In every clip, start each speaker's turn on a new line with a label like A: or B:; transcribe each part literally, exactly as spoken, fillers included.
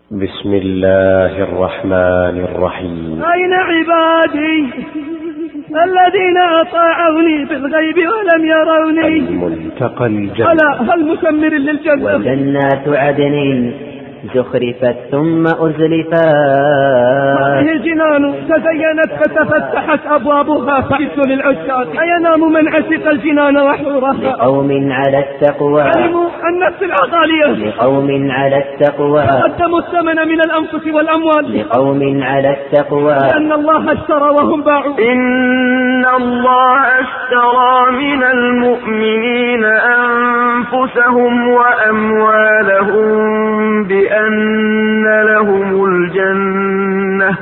A: بسم الله الرحمن الرحيم.
B: أين عبادي الذين أطاعوني بالغيب ولم يروني؟
A: الملتقى الجنة.
B: ألا هل مسمر للجنة؟
C: وجنات عدن زخرفت ثم أزلفت.
B: هذه الجنان تزينت فتفتحت أبوابها فعدت للعشاق. أينام من عشق الجنان وحورها؟
C: لقوم على التقوى.
B: علموا النفس الغالية.
C: لقوم على التقوى.
B: قدموا الثمن من الأنفس والأموال.
C: لقوم على التقوى.
B: لأن الله اشترى وهم باعوا.
D: إن الله اشترى من المؤمنين أنفسهم وأموالهم بأن لهم الجنة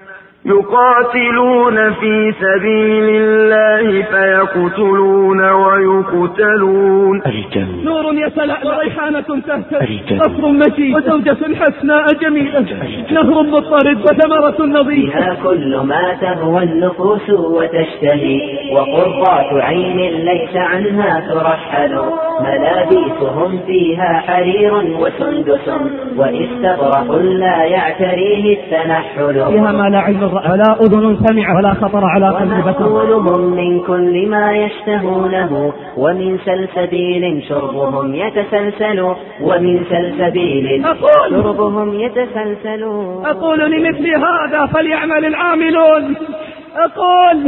D: يقاتلون في سبيل الله فيقتلون ويقتلون.
A: الجنة.
B: نور يتلألأ وريحانة تهتز. قصر مشيد وزوجة حسناء جميلة. نهر مضطرد وثمرة نظيفة.
C: فيها كل ما تهوى النفوس وتشتهي وقرة عين ليس عنها ترحل. ملابسهم فيها حرير وسندس واستبرق لا يعتريه التنحل.
B: فيها ما لا عين ولا أذن سمع ولا خطر على قلب بشر.
C: ونخولهم من كل ما يشتهونه ومن سلسبيل شربهم يتسلسل. ومن سلسبيل شربهم يتسلسل.
B: أقول لمثل هذا فليعمل العاملون. أقول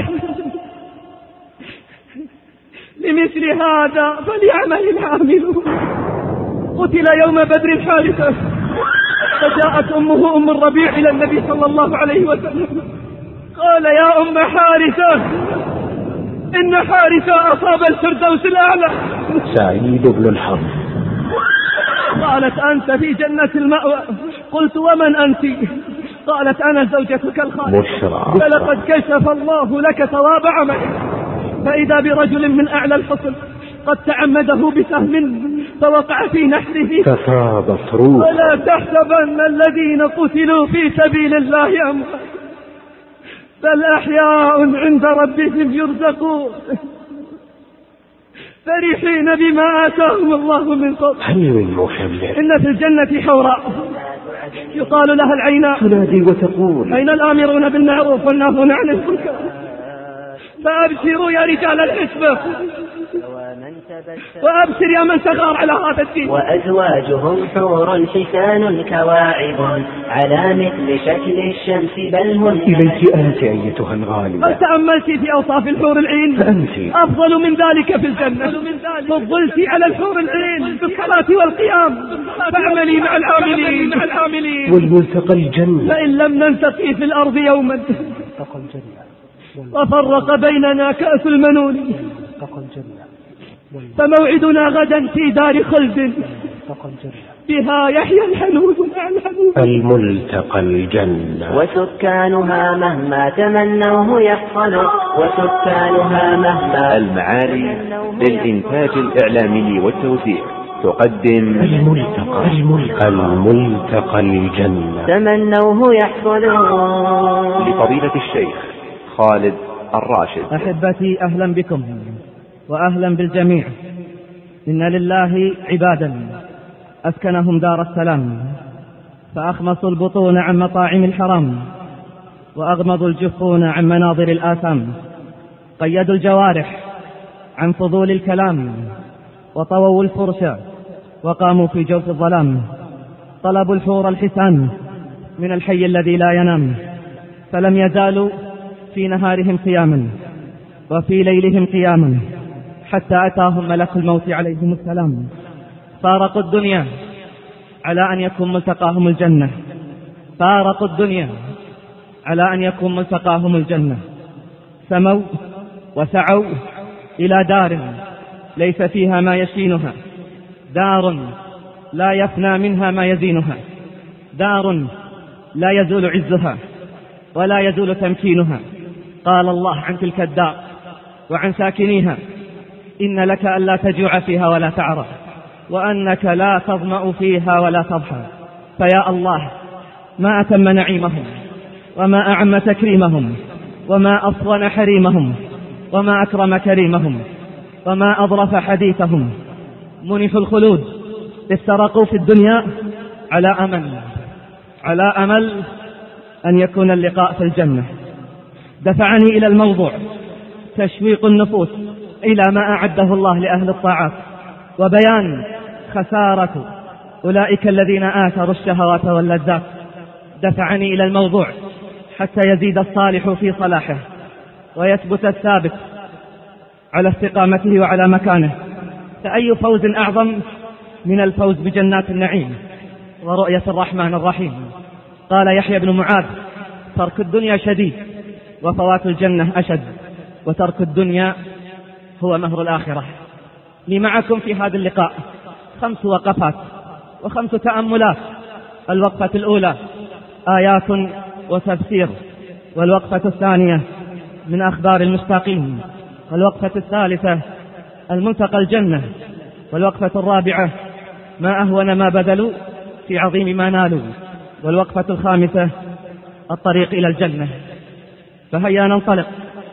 B: لمثل هذا فليعمل العاملون. قتل يوم بدر حارثة فجاءت أمه أم الربيع إلى النبي صلى الله عليه وسلم قال يا أم حارثة إن حارثة أصاب الفردوس الأعلى.
A: سعيد بن الحظ.
B: قالت أنت في جنة المأوى. قلت ومن أنت؟ قالت أنا زوجتك الخالصة. فلقد كشف الله لك ثواب عملك. فإذا برجل من أعلى الحصن قد تعمده بسهم فوقع في نحره
A: ففاضت روح.
B: ولا تحسبن الذين قتلوا في سبيل الله أموات بل أحياء عند ربهم يرزقون فرحين بما آتاهم الله من فضل.
A: هل من محمد؟
B: إن في الجنة حوراء يقال لها العيناء
A: تنادي وتقول
B: أين الآمرون بالمعروف والناهون عن المنكر؟ فأبشروا يا رجال الحسبة وأبشر يا من تغار على هذا الدين.
C: وأزواجهم حور حسان كواعب على مثل شكل الشمس بل هن.
A: إليك أنت أيتها الغالية.
B: هل تأملت في أوصاف الحور العين؟
A: فأنت
B: أفضل من ذلك في الجنة. فضلت على الحور العين بالصلاة والقيام. فاعملي مع العاملين.
A: والملتقى الجنة.
B: فإن لم نلتقي في الأرض يوما وفرق بيننا كأس المنون فموعدنا غدا في دار خلد بها يحيى الحنون مع الحنون.
A: الملتقى الجنة.
C: وسكانها مهما تمنوه يحصل. وسكانها مهما.
E: المعالي للإنتاج الإعلامي والتوزيع تقدم
A: الملتقى الملتقى الملتقى الجنة
C: تمنوه يحصل.
E: لفضيلة الشيخ خالد الراشد.
B: أحبتي أهلا بكم وأهلا بالجميع. إن لله عبادا أسكنهم دار السلام فأخمصوا البطون عن مطاعم الحرام وأغمضوا الجفون عن مناظر الآثام. قيدوا الجوارح عن فضول الكلام وطووا الفرش وقاموا في جوف الظلام. طلبوا الحور الحسان من الحي الذي لا ينام فلم يزالوا في نهارهم قياما وفي ليلهم قياما حتى أتاهم ملك الموت عليهم السلام. فارقوا الدنيا على أن يكون ملتقاهم الجنة. فارقوا الدنيا على أن يكون ملتقاهم الجنة. سموا وسعوا إلى دار ليس فيها ما يشينها. دار لا يفنى منها ما يزينها. دار لا يزول عزها ولا يزول تمكينها. قال الله عن تلك الدار وعن ساكنيها إن لك ألا تجوع فيها ولا تعرى وأنك لا تظمأ فيها ولا تضحى. فيا الله ما أتم نعيمهم وما أعم تكريمهم وما أصون حريمهم وما أكرم كريمهم وما أظرف حديثهم. منحوا الخلود استرقوا في الدنيا على أمل على أمل أن يكون اللقاء في الجنة. دفعني إلى الموضوع تشويق النفوس إلى ما أعده الله لأهل الطاعات، وبيان خسارة أولئك الذين آثروا الشهوات واللذات. دفعني إلى الموضوع حتى يزيد الصالح في صلاحه ويثبت الثابت على استقامته وعلى مكانه. فأي فوز أعظم من الفوز بجنات النعيم ورؤية الرحمن الرحيم. قال يحيى بن معاذ: ترك الدنيا شديد وفوات الجنة أشد، وترك الدنيا هو مهر الآخرة. لي معكم في هذا اللقاء خمس وقفات وخمس تأملات. الوقفة الأولى آيات وتفسير، والوقفة الثانية من أخبار المشتاقين، والوقفة الثالثة المنتقى الجنة، والوقفة الرابعة ما أهون ما بذلوا في عظيم ما نالوا، والوقفة الخامسة الطريق إلى الجنة. فهيا ننطلق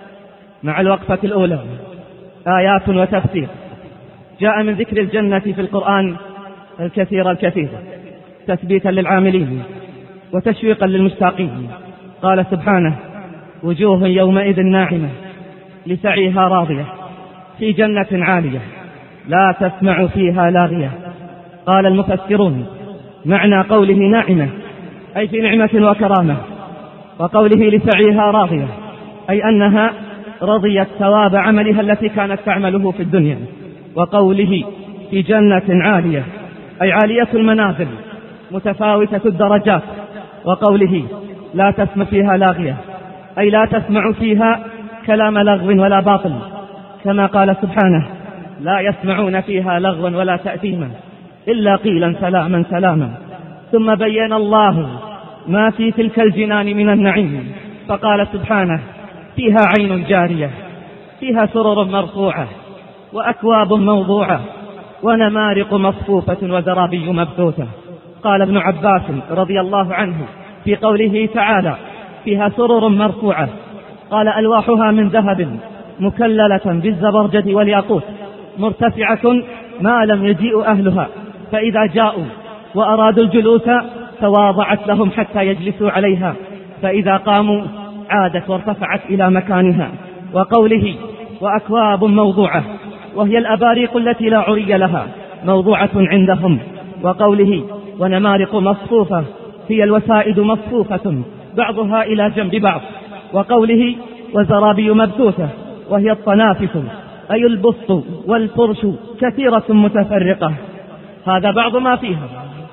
B: مع الوقفة الأولى، آيات وتفسير. جاء من ذكر الجنة في القرآن الكثير الكثير تثبيتا للعاملين وتشويقا للمشتاقين. قال سبحانه: وجوه يومئذ ناعمة لسعيها راضية في جنة عالية لا تسمع فيها لاغية. قال المفسرون: معنى قوله ناعمة أي في نعمة وكرامة، وقوله لسعيها راضية أي أنها رضيت ثواب عملها التي كانت تعمله في الدنيا. وقوله في جنة عالية أي عالية المنازل متفاوتة الدرجات. وقوله لا تسمع فيها لاغية أي لا تسمع فيها كلام لغو ولا باطل، كما قال سبحانه: لا يسمعون فيها لغوا ولا تأثيما إلا قيلا سلاما سلاما. ثم بين الله ما في تلك الجنان من النعيم فقال سبحانه: فيها عين جارية فيها سرر مرفوعة وأكواب موضوعة ونمارق مصفوفة وزرابي مبثوثة. قال ابن عباس رضي الله عنه في قوله تعالى: فيها سرر مرفوعة، قال: ألواحها من ذهب مكللة بالزبرجد والياقوت مرتفعة ما لم يجيء أهلها، فإذا جاءوا وأرادوا الجلوس تواضعت لهم حتى يجلسوا عليها، فإذا قاموا عادت وارتفعت إلى مكانها. وقوله وأكواب موضوعة وهي الأباريق التي لا عري لها موضوعة عندهم. وقوله ونمارق مصفوفة هي الوسائد مصفوفة بعضها إلى جنب بعض. وقوله وزرابي مبثوثة وهي الطنافس أي البسط والفرش كثيرة متفرقة. هذا بعض ما فيها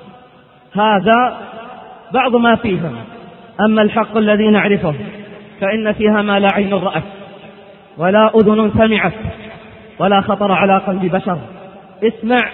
B: هذا بعض ما فيها أما الحق الذي نعرفه فإن فيها ما لا عين رأت ولا أذن سمعت ولا خطر على قلب بشر. اسمع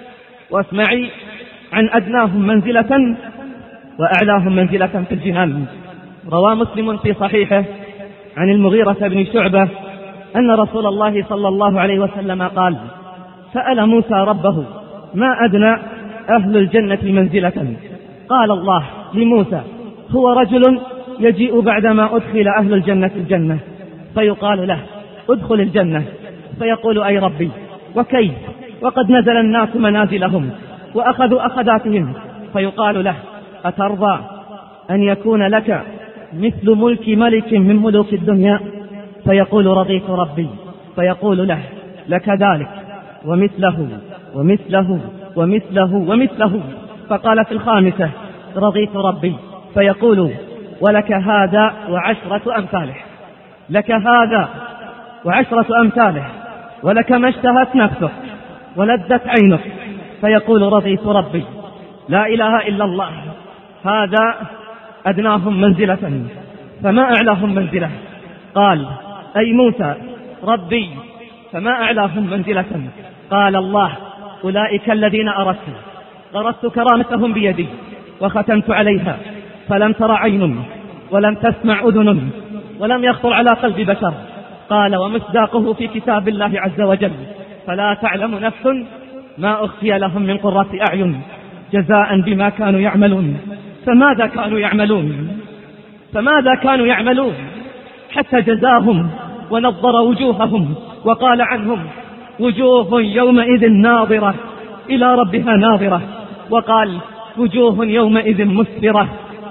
B: واسمعي عن أدناهم منزلة وأعلاهم منزلة في الجنان. روى مسلم في صحيحه عن المغيرة بن شعبة أن رسول الله صلى الله عليه وسلم قال: سأل موسى ربه ما أدنى أهل الجنة منزلة؟ قال الله لموسى: هو رجل يجيء بعدما أدخل أهل الجنة الجنة فيقال له: ادخل الجنة، فيقول: أي ربي وكيف وقد نزل الناس منازلهم وأخذوا أخذاتهم، فيقال له: أترضى أن يكون لك مثل ملك ملك من ملوك الدنيا؟ فيقول: رضيت ربي. فيقول له: لك ذلك ومثله ومثله ومثله ومثله. فقال في الخامسة: رضيت ربي. فيقول: ولك هذا وعشرة أمثاله، لك هذا وعشرة أمثاله، ولك ما اشتهت نفسك ولذت عينك. فيقول: رضيت ربي. لا إله إلا الله. هذا أدناهم منزلة، فما أعلاهم منزلة؟ قال: أي موسى ربي. فما أعلاهم منزلة؟ قال الله: أولئك الذين أردت غرست كرامتهم بيدي وختمت عليها فلم تر عين ولم تسمع أذن ولم يخطر على قلب بشر. قال: ومصداقه في كتاب الله عز وجل: فلا تعلم نفس ما أخفي لهم من قرة أعين جزاء بما كانوا يعملون. فماذا كانوا يعملون فماذا كانوا يعملون حتى جزاهم ونظر وجوههم وقال عنهم: وجوه يومئذ ناظرة إلى ربها ناظرة. وقال: وجوه يومئذ مسفرة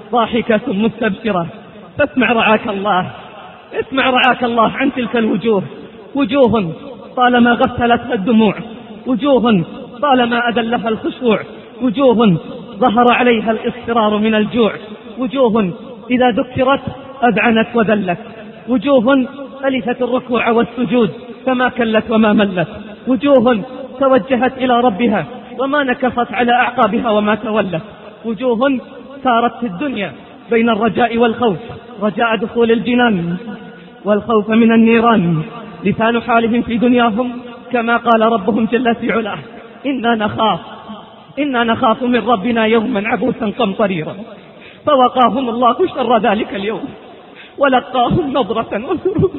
B: ضاحكة مستبشرة. فاسمع رعاك الله، اسمع رعاك الله عن تلك الوجوه، وجوه طالما غسلتها الدموع، وجوه طالما أدلها الخشوع، وجوه ظهر عليها الإصرار من الجوع، وجوه إذا ذكرت أذعنت وذلت، وجوه ألفت الركوع والسجود فما كلت وما ملت، وجوه توجهت إلى ربها وما نكصت على أعقابها وما تولت، وجوه سارت في الدنيا بين الرجاء والخوف، رجاء دخول الجنان والخوف من النيران. لسان حالهم في دنياهم كما قال ربهم جل في علاه: إنا نخاف إنا نخاف من ربنا يوما عبوسا قمطريرا، فوقاهم الله شر ذلك اليوم ولقاهم نضرة وسرورا.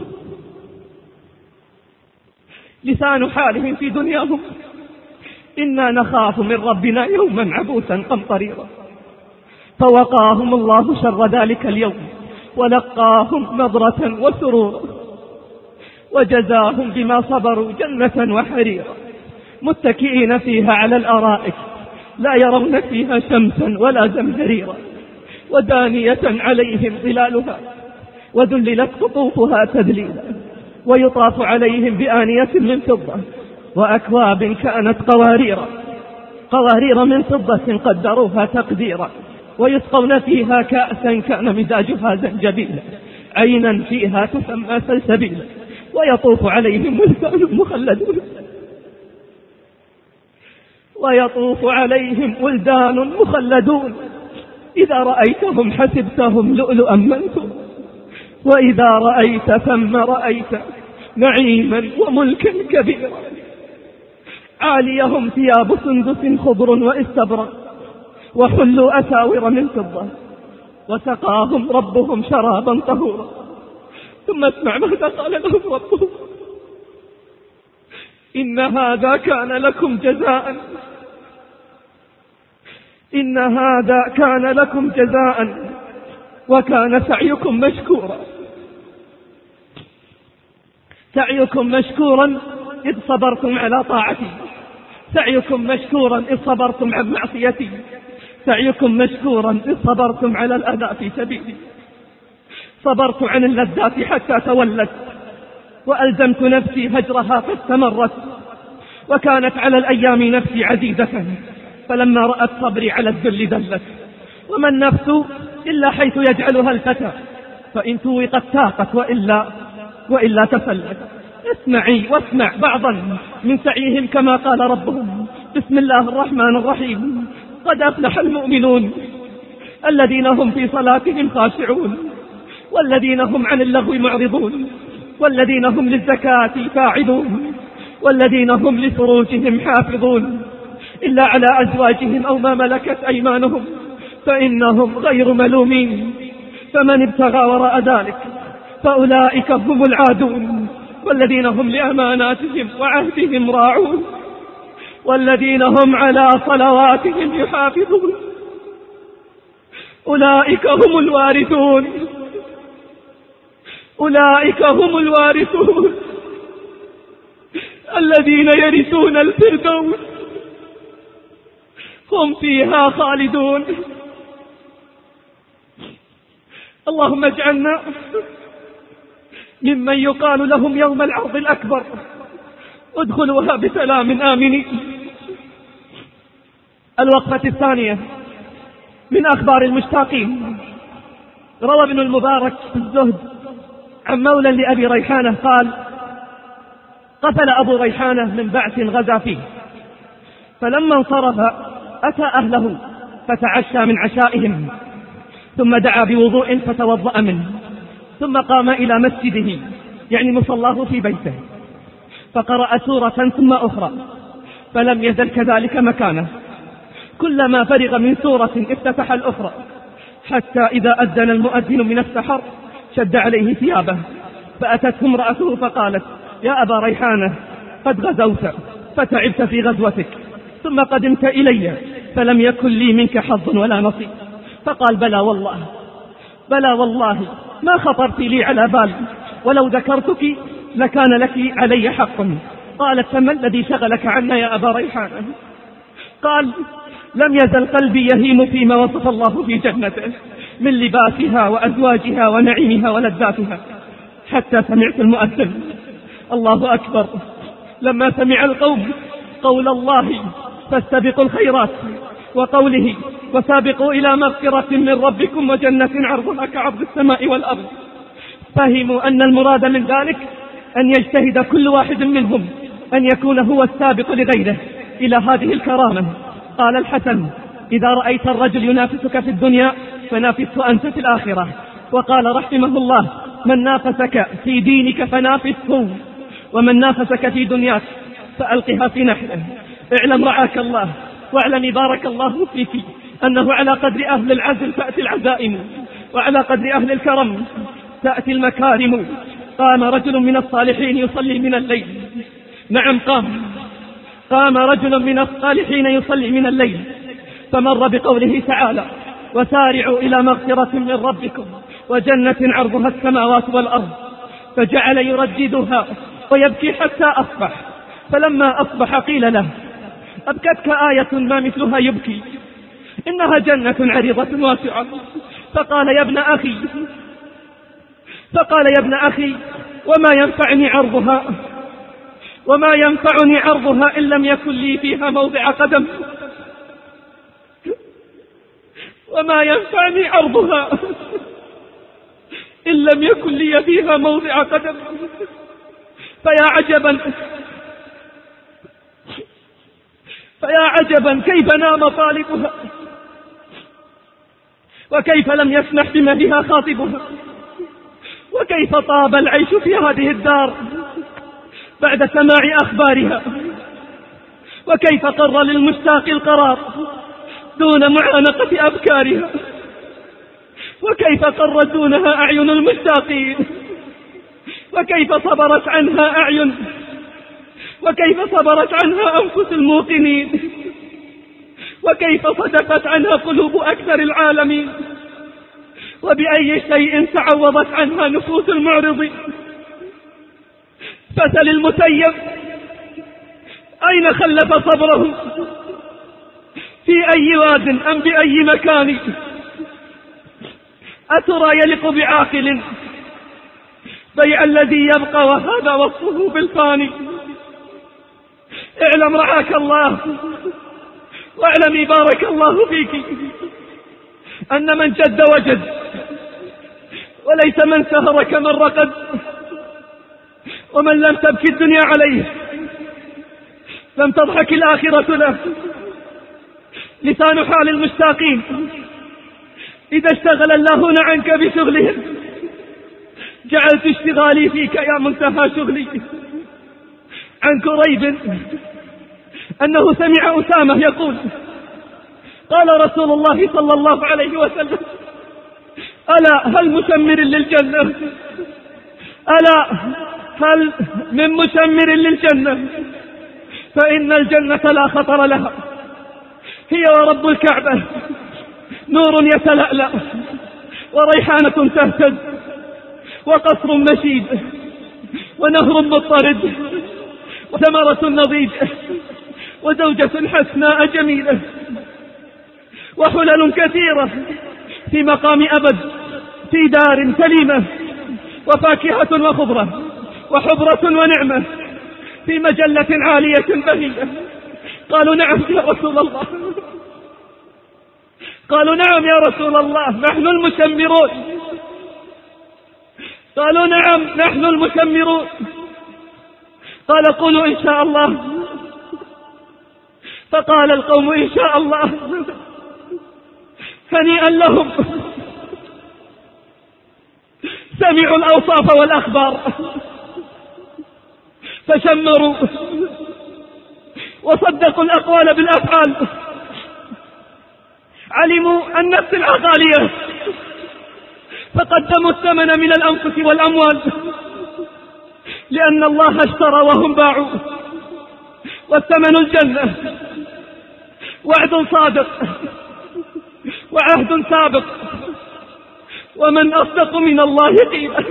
B: لسان حالهم في دنياهم: إنا نخاف من ربنا يوما عبوسا قمطريرا، فوقاهم الله شر ذلك اليوم ولقاهم نضرة وسرورا، وجزاهم بما صبروا جنة وحريرا، متكئين فيها على الأرائك لا يرون فيها شمسا ولا زمهريرا، ودانية عليهم ظلالها وذللت قطوفها تذليلا، ويطاف عليهم بآنية من فضة وأكواب كانت قواريرا قوارير من فضة قدروها تقديرا، ويسقون فيها كأسا كان مزاجها زنجبيلا، عينا فيها تسمى سلسبيلا، ويطوف عليهم ولدان مخلدون ويطوف عليهم ولدان مخلدون إذا رأيتهم حسبتهم لؤلؤا منثورا، وإذا رأيت ثم رأيت نعيما وملكا كبيرا، عاليهم ثياب سندس خضر واستبرق، وحلوا أساور من فضة، وسقاهم ربهم شرابا طهورا. ثم اسمع ماذا قال لهم ربهم: إن هذا كان لكم جزاء إن هذا كان لكم جزاء وكان سعيكم مشكورا سعيكم مشكورا إذ صبرتم على طاعتي، سعيكم مشكورا إذ صبرتم عن معصيتي، سعيكم مشكورا إذ صبرتم على الأذى في سبيلي. صبرت عن اللذات حتى تولت، وألزمت نفسي هجرها فاستمرت، وكانت على الأيام نفسي عزيزة، فلما رأت صبري على الذل دلت. وما النفس إلا حيث يجعلها الفتى، فإن توقت تاقت وإلا, وإلا تفلت. اسمعي واسمع بعضا من سعيهم كما قال ربهم: بسم الله الرحمن الرحيم: قد أفلح المؤمنون الذين هم في صلاتهم خاشعون، والذين هم عن اللغو معرضون، والذين هم للزكاة فاعلون، والذين هم لفروجهم حافظون إلا على أزواجهم أو ما ملكت أيمانهم فإنهم غير ملومين، فمن ابتغى وراء ذلك فأولئك هم العادون، والذين هم لأماناتهم وعهدهم راعون، والذين هم على صلواتهم يحافظون، أولئك هم الوارثون أولئك هم الوارثون الذين يرثون الفردوس هم فيها خالدون. اللهم اجعلنا ممن يقال لهم يوم العرض الأكبر: ادخلوها بسلام آمنين. الوقفة الثانية من أخبار المشتاقين. روى ابن المبارك في الزهد عن مولى لأبي ريحانة قال: قتل أبو ريحانة من بعث غزا فيه، فلما انصرف أتى أهله فتعشى من عشائهم، ثم دعا بوضوء فتوضأ منه، ثم قام إلى مسجده يعني مصلاه في بيته، فقرأ سورة ثم أخرى، فلم يزل كذلك مكانه، كلما فرغ من سورة افتتح الأخرى، حتى إذا أذن المؤذن من السحر شد عليه ثيابه، فأتته امرأته فقالت: يا أبا ريحانة، قد غزوت فتعبت في غزوتك، ثم قدمت إلي فلم يكن لي منك حظ ولا نصيب. فقال: بلى والله بلى والله ما خطرت لي على بال، ولو ذكرتك لكان لك علي حق. قالت: فما الذي شغلك عنا يا أبا ريحانة؟ قال: لم يزل قلبي يهيم فيما وصف الله في جنته، من لباسها وأزواجها ونعيمها ولذاتها، حتى سمعت المؤذن الله أكبر. لما سمع القوم قول الله فاستبقوا الخيرات وقوله وسابقوا إلى مغفرة من ربكم وجنة عرضها كعرض السماء والأرض، فهموا أن المراد من ذلك أن يجتهد كل واحد منهم أن يكون هو السابق لغيره إلى هذه الكرامة. قال الحسن: إذا رأيت الرجل ينافسك في الدنيا فنافسه أنت في الآخرة. وقال رحمه الله: من نافسك في دينك فنافسه، ومن نافسك في دنياك فألقها في نحره. اعلم رعاك الله واعلم بارك الله فيك أنه على قدر أهل العزل تأتي العزائم، وعلى قدر أهل الكرم تأتي المكارم. قام رجل من الصالحين يصلي من الليل، نعم قام قام رجل من الصالحين يصلي من الليل، فمر بقوله تعالى: وسارعوا إلى مغفرة من ربكم وجنة عرضها السماوات والأرض، فجعل يرددها ويبكي حتى أصبح. فلما أصبح قيل له: أبكتك آية ما مثلها يبكي؟ إنها جنة عريضة واسعة. فقال: يا ابن أخي فقال يا ابن أخي وما ينفعني عرضها وما ينفعني عرضها إن لم يكن لي فيها موضع قدم وما ينفعني عرضها إن لم يكن لي فيها موضع قدم. فيا عجبا فيا عجبا كيف نام طالبها، وكيف لم يسمح بمهلها خاطبها، وكيف طاب العيش في هذه الدار بعد سماع أخبارها، وكيف قر للمشتاق القرار دون معانقة أبكارها، وكيف قر دونها أعين المشتاقين، وكيف صبرت عنها أعين، وكيف صبرت عنها أنفس الموقنين، وكيف صدقت عنها قلوب أكثر العالمين، وبأي شيء تعوضت عنها نفوس المعرضين. فسل المسيب أين خلف صبره، في أي واد أم بأي مكان؟ أترى يلق بعاقل بيع الذي يبقى وهذا وصفه بالفاني؟ اعلم رعاك الله واعلمي بارك الله فيك أن من جد وجد، وليس من سهر كمن رقد. ومن لم تبكي الدنيا عليه لم تضحك الآخرة له. لسان حال المشتاقين إذا اشتغل اللهون عنك بشغلهم جعلت اشتغالي فيك يا منتهى شغلي. عن كريب أنه سمع أسامة يقول: قال رسول الله صلى الله عليه وسلم: ألا هل مشمر للجنة ألا هل من مشمر للجنة فإن الجنة لا خطر لها، هي ورب الكعبة نور يتلألأ وريحانة تهتز وقصر مشيد ونهر مضطرد وثمرة نضيج وزوجة حسناء جميلة وحلل كثيرة في مقام أبد في دار سليمة وفاكهة وخضرة وحبرة ونعمة في مجلة عالية بهية. قالوا: نعم يا رسول الله قالوا: نعم يا رسول الله نحن المشمرون. قالوا: نعم نحن المشمرون. قال: قولوا إن شاء الله. فقال القوم: إن شاء الله. هنيئا لهم، سمعوا الأوصاف والأخبار فشمروا وصدقوا الأقوال بالأفعال. علموا النفس العقالية فقدموا الثمن من الأنفس والأموال، لأن الله اشترى وهم باعوا، والثمن الجنة. وعد صادق وعهد سابق، ومن أصدق من الله قيلا.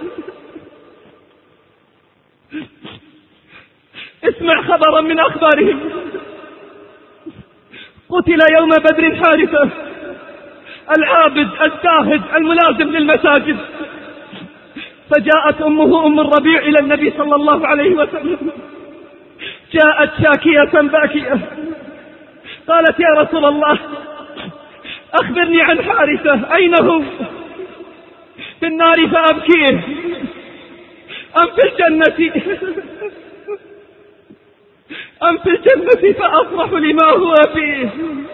B: اسمع خبرا من أخبارهم: قتل يوم بدر حارثة العابد الزاهد الملازم للمساجد. فجاءت أمه أم الربيع إلى النبي صلى الله عليه وسلم، جاءت شاكية باكية، قالت يا رسول الله أخبرني عن حارثة، أين هو؟ في النار فأبكيه أم في الجنة أم في الجنة فأفرح لما هو فيه؟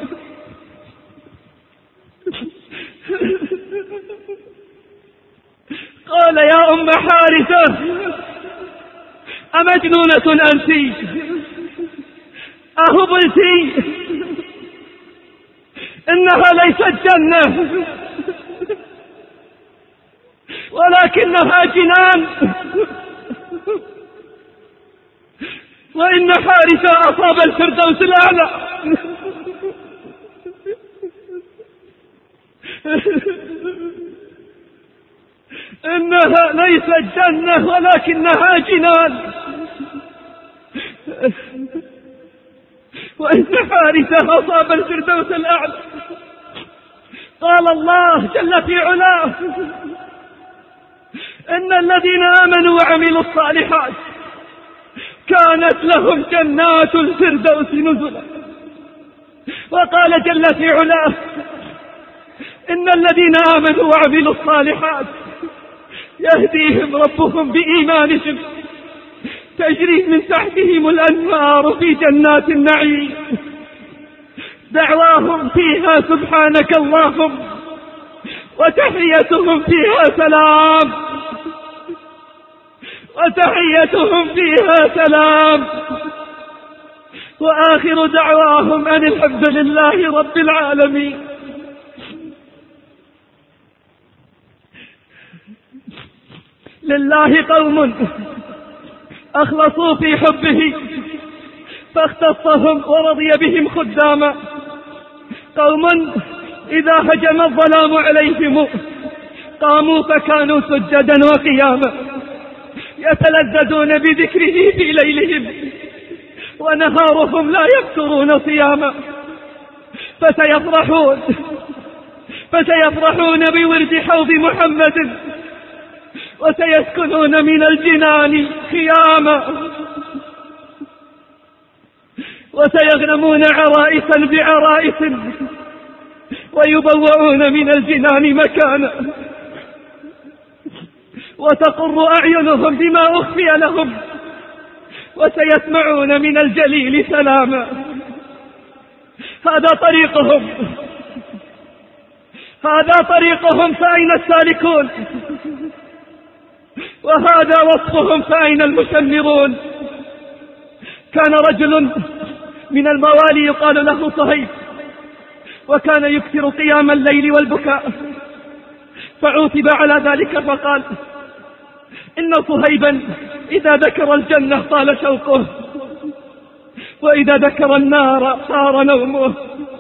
B: قال يا أم حارثة أمجنونة أنت أهبلتي؟ إنها ليست جنة ولكنها جنان، وإن حارثة أصاب الفردوس الأعلى. إنها ليست جنة ولكنها جنان، وإن حارثة أصاب الفردوس الأعلى. قال الله جل في علاه إن الذين آمنوا وعملوا الصالحات كانت لهم جنات الفردوس نزلا. وقال جل في علاه إن الذين آمنوا وعملوا الصالحات يهديهم ربهم بإيمانهم تجري من تحتهم الأنهار في جنات النعيم، دعواهم فيها سبحانك اللهم وتحيتهم فيها سلام وتحيتهم فيها سلام وآخر دعواهم أن الحمد لله رب العالمين. لله قوم أخلصوا في حبه فاختصهم ورضي بهم خداما، قوم إذا هجم الظلام عليهم قاموا فكانوا سجدا وقياما، يتلذذون بذكره في ليلهم ونهارهم لا يفترون صياما، فسيفرحون فسيفرحون بورد حوض محمد وسيسكنون من الجنان خياما، وسيغنمون عرائسا بعرائس ويبوؤون من الجنان مكانا، وتقر أعينهم بما أخفي لهم وسيسمعون من الجليل سلاما. هذا طريقهم هذا طريقهم فأين السالكون؟ وهذا وصفهم فأين المشمرون؟ كان رجل من الموالي يقال له صهيب، وكان يكثر قيام الليل والبكاء، فعوتب على ذلك فقال إن صهيبا إذا ذكر الجنة طال شوقه، وإذا ذكر النار صار نومه.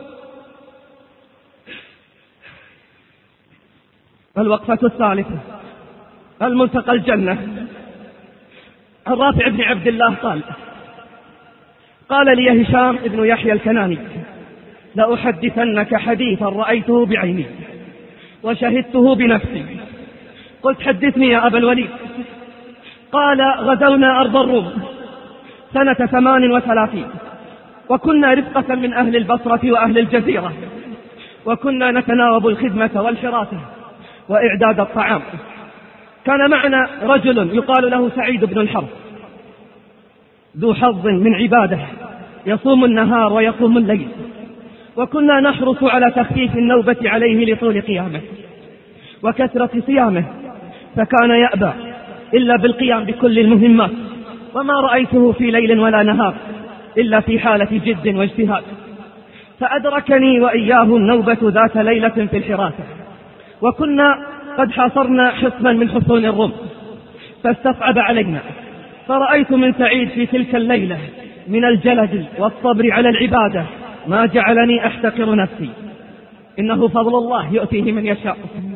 B: الوقفة الثالثة الملتقى الجنة. عن رافع بن عبد الله قال قال لي هشام بن يحيى الكناني لأحدثنك حديثا رأيته بعيني وشهدته بنفسي. قلت حدثني يا أبا الوليد. قال غزونا أرض الروم سنة ثمان وثلاثين، وكنا رفقة من أهل البصرة وأهل الجزيرة، وكنا نتناوب الخدمة والحراسة وإعداد الطعام. كان معنا رجل يقال له سعيد بن الحرب ذو حظ من عباده، يصوم النهار ويقوم الليل، وكنا نحرص على تخفيف النوبة عليه لطول قيامه وكثرة صيامه، فكان يأبى إلا بالقيام بكل المهمات، وما رأيته في ليل ولا نهار إلا في حالة جد واجتهاد. فأدركني وإياه النوبة ذات ليلة في الحراسة، وكنا قد حاصرنا حصنا من حصون الروم، فاستصعب علينا، فرأيت من سعيد في تلك الليلة من الجلد والصبر على العبادة ما جعلني أحتقر نفسي، إنه فضل الله يؤتيه من يشاء.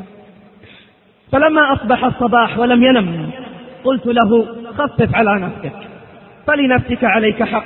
B: فلما أصبح الصباح ولم ينم قلت له خفف على نفسك فلنفسك عليك حق،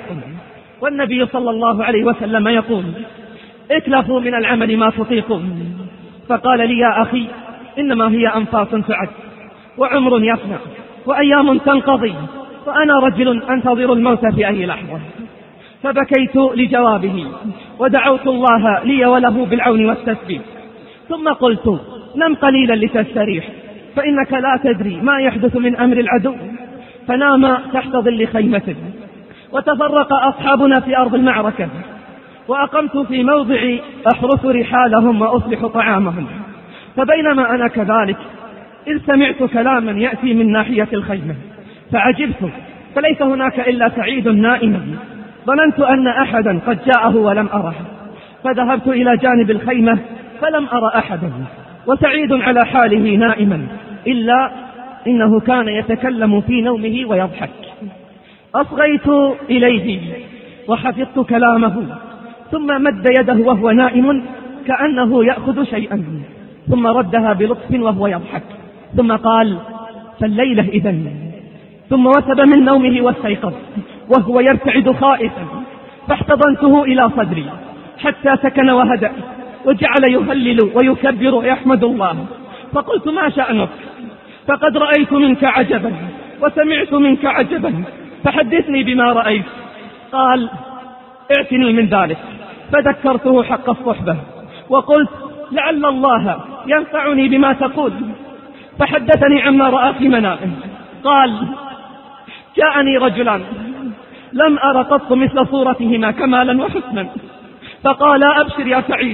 B: والنبي صلى الله عليه وسلم يقول اكلفوا من العمل ما تطيقون، فقال لي: يا أخي، إنما هي أنفاس تعد، وعمر يفنى، وأيام تنقضي، وأنا رجل أنتظر الموت في أي لحظة. فبكيت لجوابه، ودعوت الله لي وله بالعون والتثبيت، ثم قلت: نم قليلا لتستريح، فإنك لا تدري ما يحدث من أمر العدو. فنام تحت ظل خيمته. وتفرق أصحابنا في أرض المعركة، وأقمت في موضع أحرس رحالهم وأصلح طعامهم. فبينما أنا كذلك إذ سمعت كلاما يأتي من ناحية الخيمة، فعجبت، فليس هناك إلا سعيد نائم. ظننت أن أحدا قد جاءه ولم أره، فذهبت إلى جانب الخيمة فلم أرى أحدا، وسعيد على حاله نائما، إلا إنه كان يتكلم في نومه ويضحك. أصغيت إليه وحفظت كلامه، ثم مد يده وهو نائم كأنه يأخذ شيئا، ثم ردها بلطف وهو يضحك، ثم قال: فالليلة إذن. ثم وثب من نومه واستيقظ وهو يرتعد خائفا، فاحتضنته إلى صدري حتى سكن وهدأ، وجعل يهلل ويكبر ويحمد الله. فقلت: ما شأنك؟ فقد رأيت منك عجبا وسمعت منك عجبا، فحدثني بما رأيت. قال: اعتني من ذلك. فذكرته حق الصحبة، وقلت: لعل الله ينفعني بما تقول. فحدثني عما رأى في منامه. قال: جاءني رجلان لم أر قط مثل صورتهما كمالا وحسنا، فقال: أبشر يا سعيد،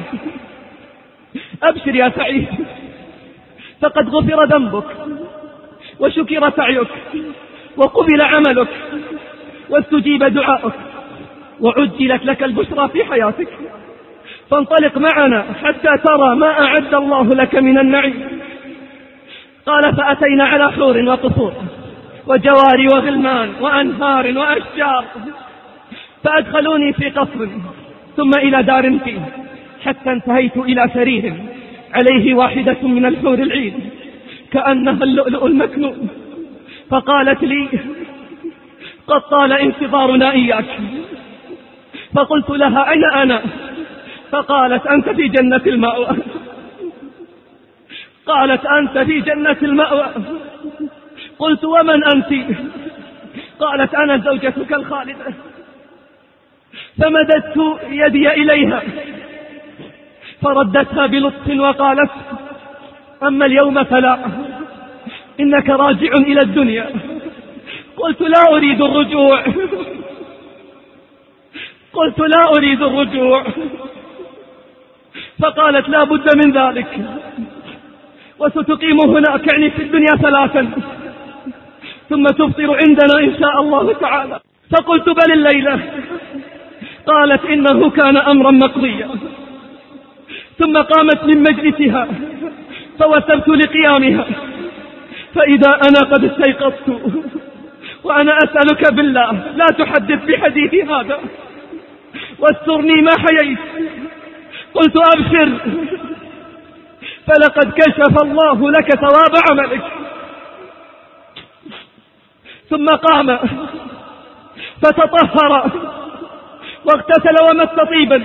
B: أبشر يا سعيد، فقد غفر ذنبك وشكر سعيك وقبل عملك واستجيب دعاؤك وعجلت لك البشرى في حياتك، فانطلق معنا حتى ترى ما أعد الله لك من النعيم. قال: فأتينا على حور وقصور وجواري وغلمان وأنهار وأشجار، فأدخلوني في قصر ثم إلى دار فيه، حتى انتهيت إلى سرير عليه واحدة من الحور العين كأنها اللؤلؤ المكنون. فقالت لي: قد طال انتظارنا إياك. فقلت لها: أين أنا؟ فقالت: أنت في جنة المأوى. قالت: أنت في جنة المأوى. قلت: ومن أنت؟ قالت: أنا زوجتك الخالدة. فمددت يدي إليها فردتها بلطف وقالت: أما اليوم فلا، إنك راجع إلى الدنيا. قلت: لا أريد الرجوع، قلت: لا أريد الرجوع. فقالت: لا بد من ذلك، وستقيم هناك يعني في الدنيا ثلاثا، ثم تفطر عندنا إن شاء الله تعالى. فقلت: بل الليلة؟ قالت: إنه كان أمرا مقضيا. ثم قامت من مجلسها فوثبت لقيامها، فإذا أنا قد استيقظت وأنا أسألك بالله لا تحدث بحديثي هذا واسترني ما حييت. قلت: أبشر، فلقد كشف الله لك ثواب عملك. ثم قام فتطهر واغتسل ومس طيبا،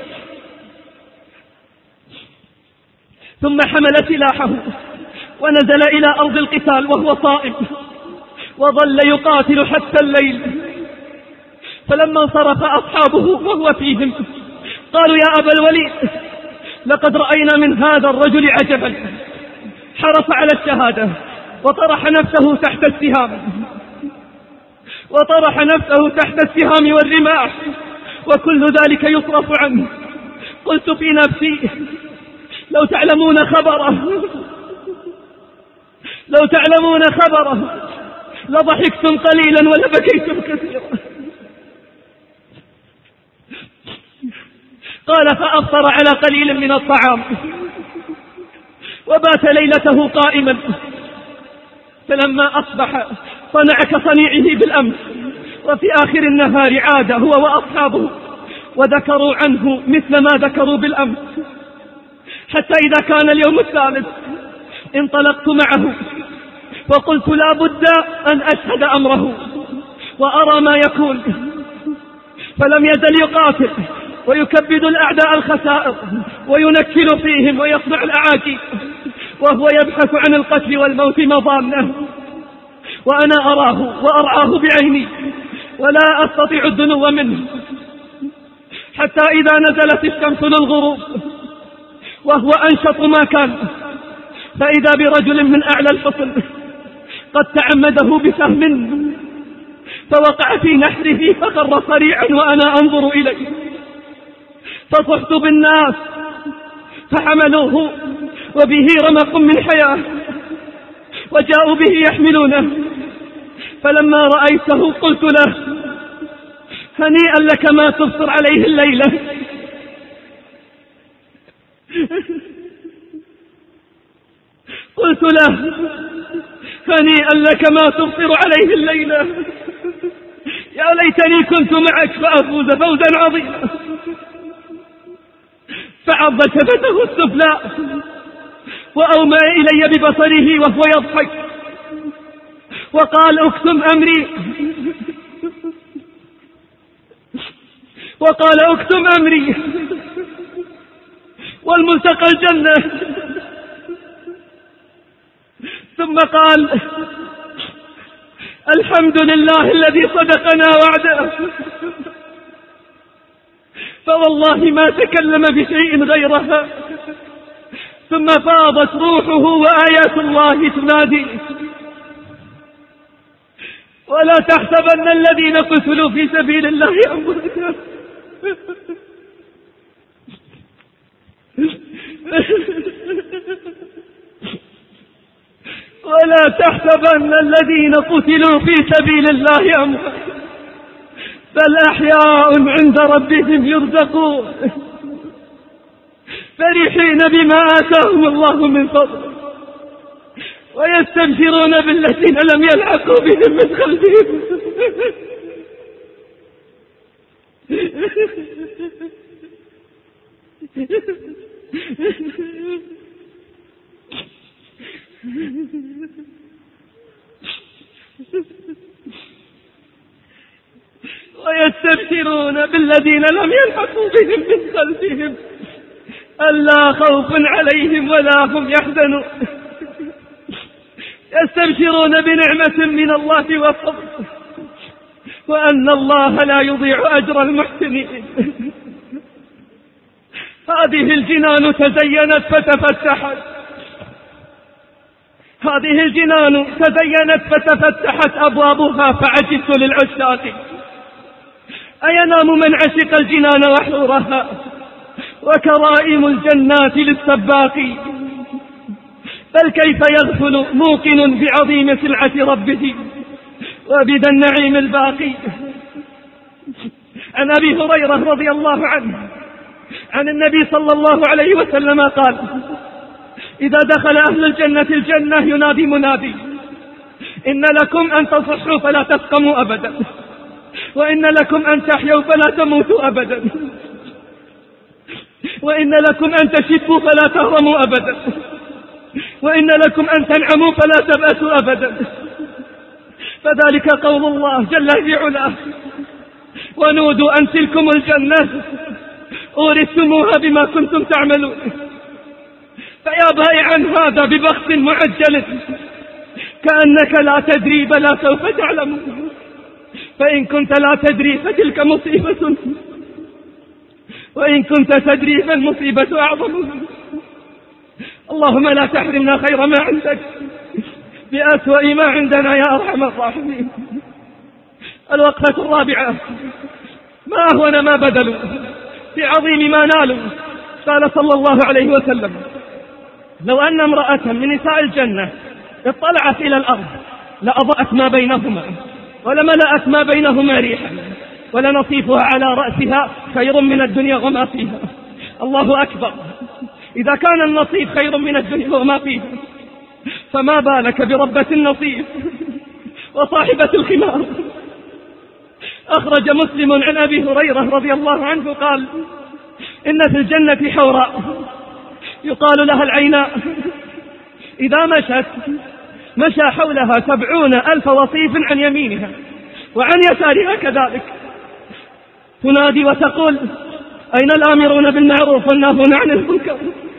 B: ثم حمل سلاحه ونزل إلى أرض القتال وهو صائم، وظل يقاتل حتى الليل. فلما انصرف أصحابه وهو فيهم قالوا: يا أبا الوليد، لقد رأينا من هذا الرجل عجبا، حرص على الشهادة وطرح نفسه تحت السهام وطرح نفسه تحت السهام والرماح، وكل ذلك يصرف عنه. قلت في نفسي: لو تعلمون خبره، لو تعلمون خبره لضحكتم قليلا ولبكيتم كثيرا. قال: فأفطر على قليل من الطعام وبات ليلته قائما، فلما أصبح صنع كصنيعه بالأمس، وفي آخر النهار عاد هو وأصحابه وذكروا عنه مثل ما ذكروا بالأمس، حتى إذا كان اليوم الثالث انطلقت معه وقلت: لا بد أن أشهد أمره وأرى ما يكون. فلم يزل يقاتل ويكبد الأعداء الخسائر وينكل فيهم ويصنع الأعاجيب، وهو يبحث عن القتل والموت مضامنه، وأنا أراه وأرعاه بعيني ولا أستطيع الدنو منه، حتى إذا نزلت الشمس للغروب وهو أنشط ما كان، فإذا برجل من أعلى الحصن قد تعمده بسهم فوقع في نحره فخر صريعا وأنا أنظر إليه، فصحت بالناس فحملوه وبه رمق من حياة وجاءوا به يحملونه، فلما رأيته قلت له: هنيئا لك ما تبصر عليه الليلة. قلت له: هنيئا لك ما تبصر عليه الليلة، يا ليتني كنت معك فأفوز فوزا عظيما. فعض شفته السفلى وأومأ إلي ببصره وهو يضحك وقال: اكتم أمري، وقال: اكتم أمري والملتقى الجنة. ثم قال: الحمد لله الذي صدقنا وعده، فوالله ما تكلم بشيء غيرها. ثم فاضت روحه وآيات الله تنادي: ولا تحسبن الذين قتلوا في سبيل الله أمواتا ولا تحسبن الذين قتلوا في سبيل الله أمواتا بل أحياء عند ربهم يرزقون فرحين بما آتاهم الله من فضله ويستبشرون بالذين لم يلحقوا بهم من خلفهم ويستبشرون بالذين لم يلحقوا بهم من خلفهم ألا خوف عليهم ولا هم يحزنون يستبشرون بنعمة من الله وفضل وأن الله لا يضيع أجر المحسنين. هذه الجنان تزينت فتفتحت هذه الجنان تزينت فتفتحت أبوابها فعجبت للعشاق أينام من عشق الجنان وحورها وكرائم الجنات للسباق بل كيف يغفل موقن بعظيم سلعة ربه وبذا النعيم الباقي. عن أبي هريرة رضي الله عنه عن النبي صلى الله عليه وسلم قال: إذا دخل أهل الجنة الجنة ينادي منادي: إن لكم أن تصحوا فلا تسقموا أبدا، وإن لكم أن تحيوا فلا تموتوا أبدا، وإن لكم أن تشبوا فلا تهرموا أبدا، وإن لكم أن تنعموا فلا تبأسوا أبدا. فذلك قول الله جل في علاه: ونودوا أن تلكم الجنة أورثتموها بما كنتم تعملون. فيا بائعا هذا ببخس معجل كأنك لا تدري بلا سوف تعلم، فإن كنت لا تدري فتلك مصيبة، وإن كنت تدري فالمصيبة أعظم. اللهم لا تحرمنا خير ما عندك بأسوأ ما عندنا يا أرحم الراحمين. الوقفة الرابعة: ما أهون ما بذلوا في عظيم ما نالوا. قال صلى الله عليه وسلم: لو أن امرأة من نساء الجنة اطلعت إلى الأرض لأضاءت ما بينهما ولملأت ما بينهما ريحا ولنصيفها على رأسها خير من الدنيا وما فيها. الله أكبر! إذا كان النصيف خير من الدنيا وما فيها فما بالك بربة النصيف وصاحبة الخمار. أخرج مسلم عن أبي هريرة رضي الله عنه قال: إن في الجنة حوراء يقال لها العيناء، إذا مشت مشى حولها سبعون ألف وصيف عن يمينها وعن يسارها كذلك، تنادي وتقول: أين الآمرون بالمعروف والناهون عن المنكر؟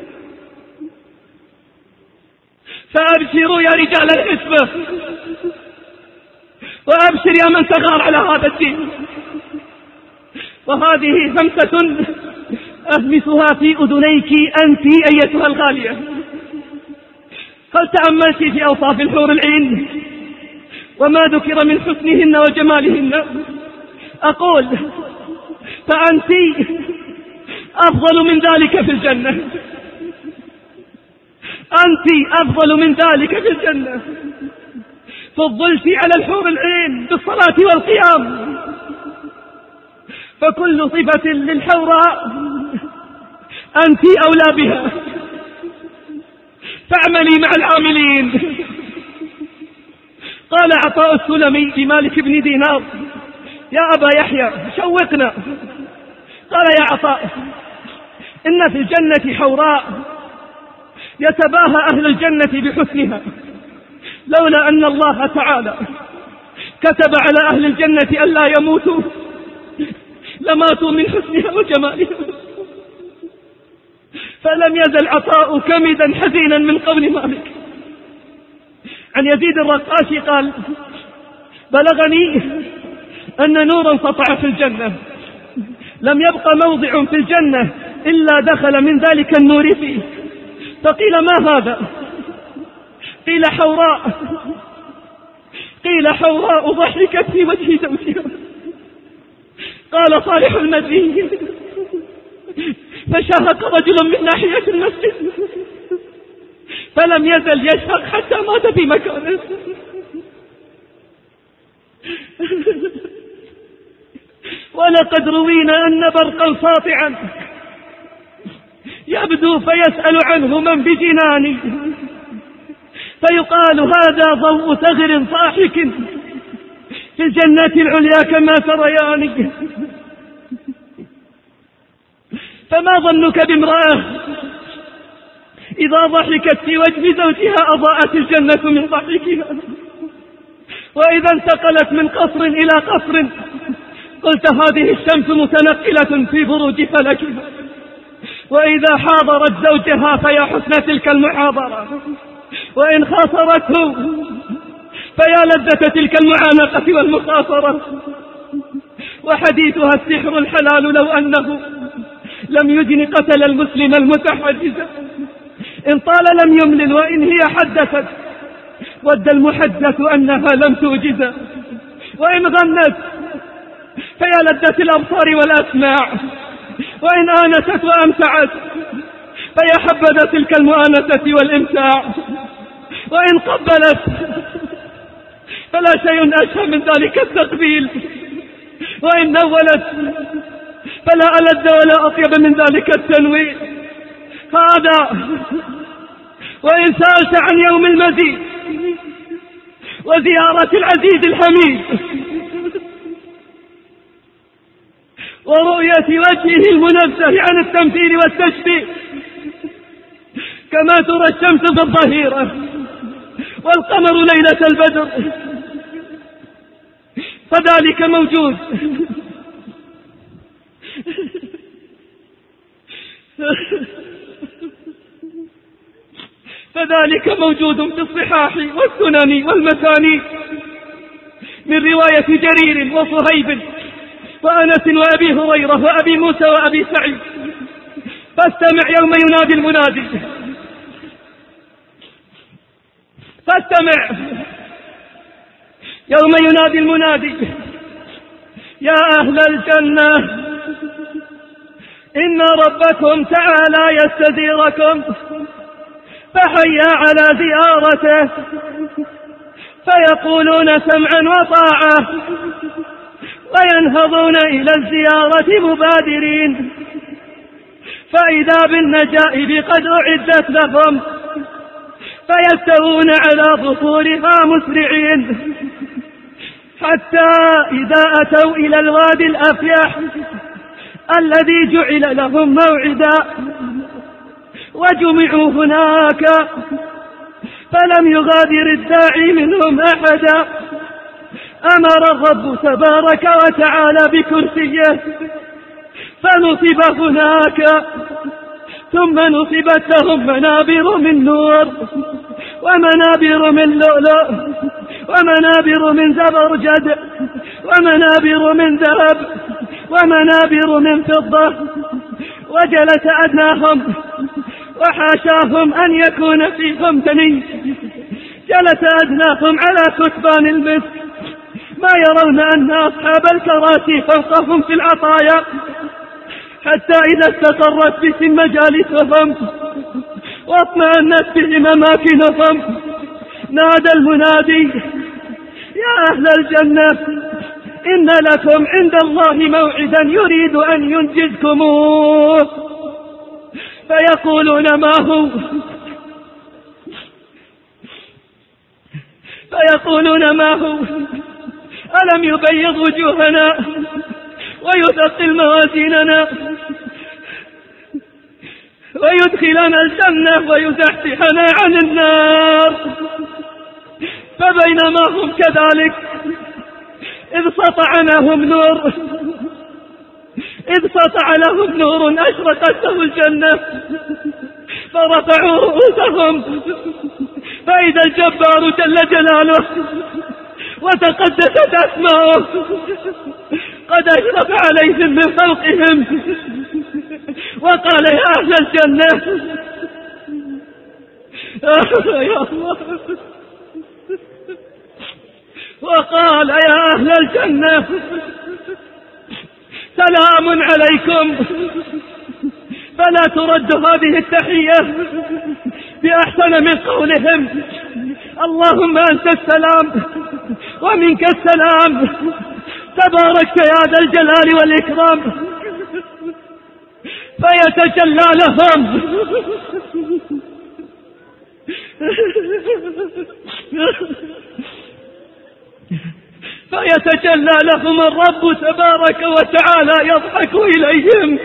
B: فأبشروا يا رجال الحسبة، وأبشر يا من تغار على هذا الدين. وهذه همسة أهمسها في أذنيك أنت أيتها الغالية. هل تأملت في أوصاف الحور العين وما ذكر من حسنهن وجمالهن؟ أقول فأنت أفضل من ذلك في الجنة، أنت أفضل من ذلك في الجنة. فضلت على الحور العين بالصلاة والقيام، فكل صفة للحوراء أنت أولى بها. فاعملي مع العاملين. قال عطاء السلمي لمالك بن دينار: يا أبا يحيى شوقنا. قال: يا عطاء، إن في الجنة حوراء يتباهى أهل الجنة بحسنها، لولا أن الله تعالى كتب على أهل الجنة ألا يموتوا لماتوا من حسنها وجمالها. فلم يزل عطاء كمدا حزينا من قول مالك. عن يزيد الرقاشي قال: بلغني أن نورا سطع في الجنة لم يبق موضع في الجنة إلا دخل من ذلك النور فيه. فقيل: ما هذا؟ قيل: حوراء. قيل: حوراء ضحكت في وجه زوجها. قال صالح المدني: فشهق رجل من ناحية المسجد فلم يزل يشهق حتى مات في مكانه. ولقد روينا أن برقا ساطعا يبدو فيسأل عنه من بجناني، فيقال: هذا ضوء ثغر ضاحك في الجنة العليا كما تريان. فما ظنك بامرأة إذا ضحكت في وجه زوجها أضاءت الجنة من ضحكها، وإذا انتقلت من قصر إلى قصر قلت هذه الشمس متنقلة في بروج فلكها، وإذا حاضرت زوجها فيا حسن تلك المحاضرة، وإن خاصرته فيا لذة تلك المعانقة والمخاصرة. وحديثها السحر الحلال لو أنه لم يجن قتل المسلم المتحجز. إن طال لم يملل، وإن هي حدثت ود المحدث أنها لم توجز. وإن غنت فيا لذة الأبصار والأسماع، وإن آنست وأمتعت فيا حبذا تلك المؤانسة والإمتاع. وإن قبلت فلا شيء أشهى من ذلك التقبيل، وإن نولت فلا ألذ ولا أطيب من ذلك التنوير. هذا وإن سألت عن يوم المزيد وزيارة العزيز الحميد ورؤية وجهه المنزه عن التمثيل والتشبيه، كما ترى الشمس في الظهيرة والقمر ليلة البدر، فذلك موجود. فذلك موجود في الصحاح والسنن والمسانيد من رواية جرير وصهيب وأنس وأبي هريرة وأبي موسى وأبي سعيد. فاستمع يوم ينادي المنادي، فاستمع يوم ينادي المنادي: يا أهل الجنة إن ربكم تعالى يستزيركم، فحيا على زيارته. فيقولون سمعا وطاعة، وينهضون إلى الزيارة مبادرين، فإذا بالنجائب قد أعدت لهم، فيستوون على ظهورها مسرعين، حتى إذا أتوا إلى الوادي الأفيح الذي جعل لهم موعدا وجمعوا هناك، فلم يغادر الداعي منهم أحدا. أمر الرب تبارك وتعالى بكرسيه فنصب هناك، ثم نصبت لهم منابر من نور ومنابر من لؤلؤ ومنابر من زبرجد ومنابر من ذهب ومنابر من فضة. وجلس أدناهم وحاشاهم أن يكون فيهم دني، جلس أدناهم على كتبان المسك، ما يرون أن أصحاب الكراسي فوقهم في العطايا، حتى إذا استقرت بهم مجالسهم واطمأنت بهم أماكنهم نادى المنادي: يا أهل الجنة، إن لكم عند الله موعدا يريد أن ينجزكموه. فيقولون: ما هو؟ فيقولون: ما هو؟ ألم يبيض وجوهنا ويثقل موازيننا ويدخلنا الجنة ويزحزحنا عن النار؟ فبينما هم كذلك إذ سطع لهم نور إذ سطع لهم نور أشرقت له الجنة، فرفعوا رؤوسهم فإذا الجبار جل جلاله وتقدست أسماؤه قد أشرف عليهم من فوقهم وقال: يا أهل الجنة، يا الله، وقال: يا أهل الجنة، سلام عليكم. فلا ترد هذه التحية بأحسن من قولهم: اللهم أنت السلام ومنك السلام، تباركت يا ذا الجلال والإكرام. فيتجلى لهم فيتجلى لهم الرب تبارك وتعالى يضحك إليهم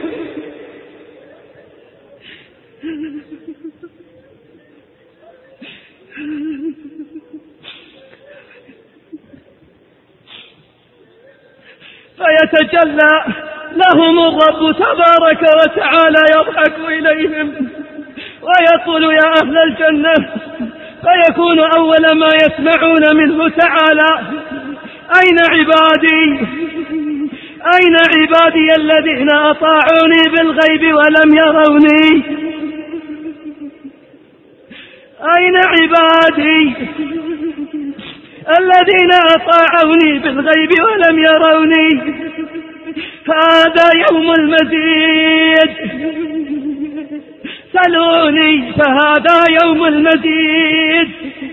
B: فيتجلى لهم الرب تبارك وتعالى يضحك إليهم ويقول: يا أهل الجنة. فيكون أول ما يسمعون منه تعالى: أين عبادي؟ أين عبادي الذين أطاعوني بالغيب ولم يروني؟ أين عبادي الذين أطاعوني بالغيب ولم يروني؟ هذا يوم المزيد، سلوني فهذا يوم المزيد.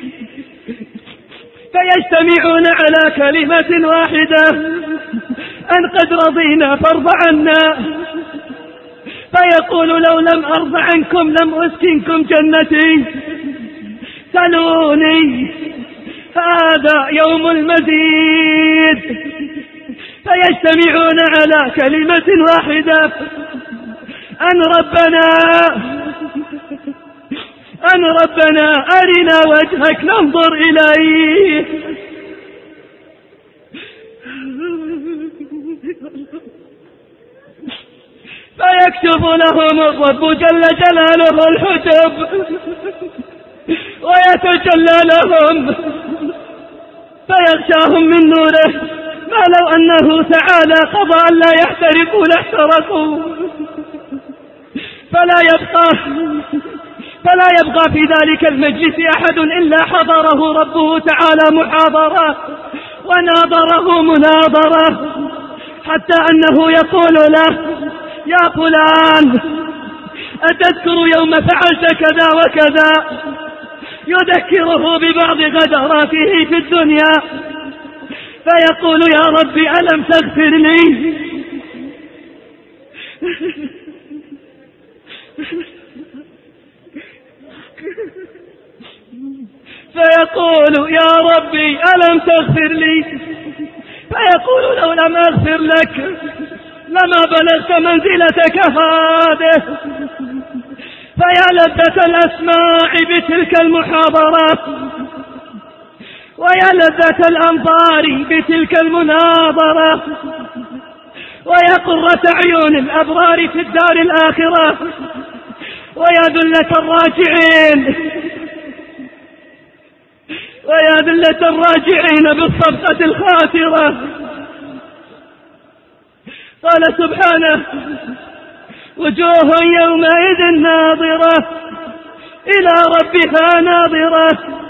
B: فيجتمعون على كلمة واحدة: أن قد رضينا فارض عنا. فيقول: لو لم أرض عنكم لم أسكنكم جنتي، سلوني هذا يوم المزيد. فيجتمعون على كلمة واحدة: أن ربنا أن ربنا أرنا وجهك ننظر إليه. فيكشف لهم الرب جل جلاله الحجب ويتجلى لهم فيغشاهم من نوره، ما لو أنه تعالى قضى أن لا يحترقوا لاحترقوا. فلا يبقى فلا يبقى في ذلك المجلس أحد إلا حضره ربه تعالى محاضرة وناظره مناظرة، حتى أنه يقول له: يا فلان، أتذكر يوم فعلت كذا وكذا؟ يذكره ببعض غدراته في الدنيا، فيقول: يا ربي ألم تغفر لي؟ فيقول: يا ربي ألم تغفر لي؟ فيقول: لو لم أغفر لك لما بلغت منزلتك هذه. فيا لذة الأسماع بتلك المحاضرات، ويا لذة الأنظار بتلك المناظرة، ويا قرة أعين الأبرار في الدار الآخرة، ويا ذلة الراجعين ويا ذلة الراجعين بالصفقة الخاسرة. قال سبحانه: وجوه يومئذ ناظرة إلى ربها ناظرة.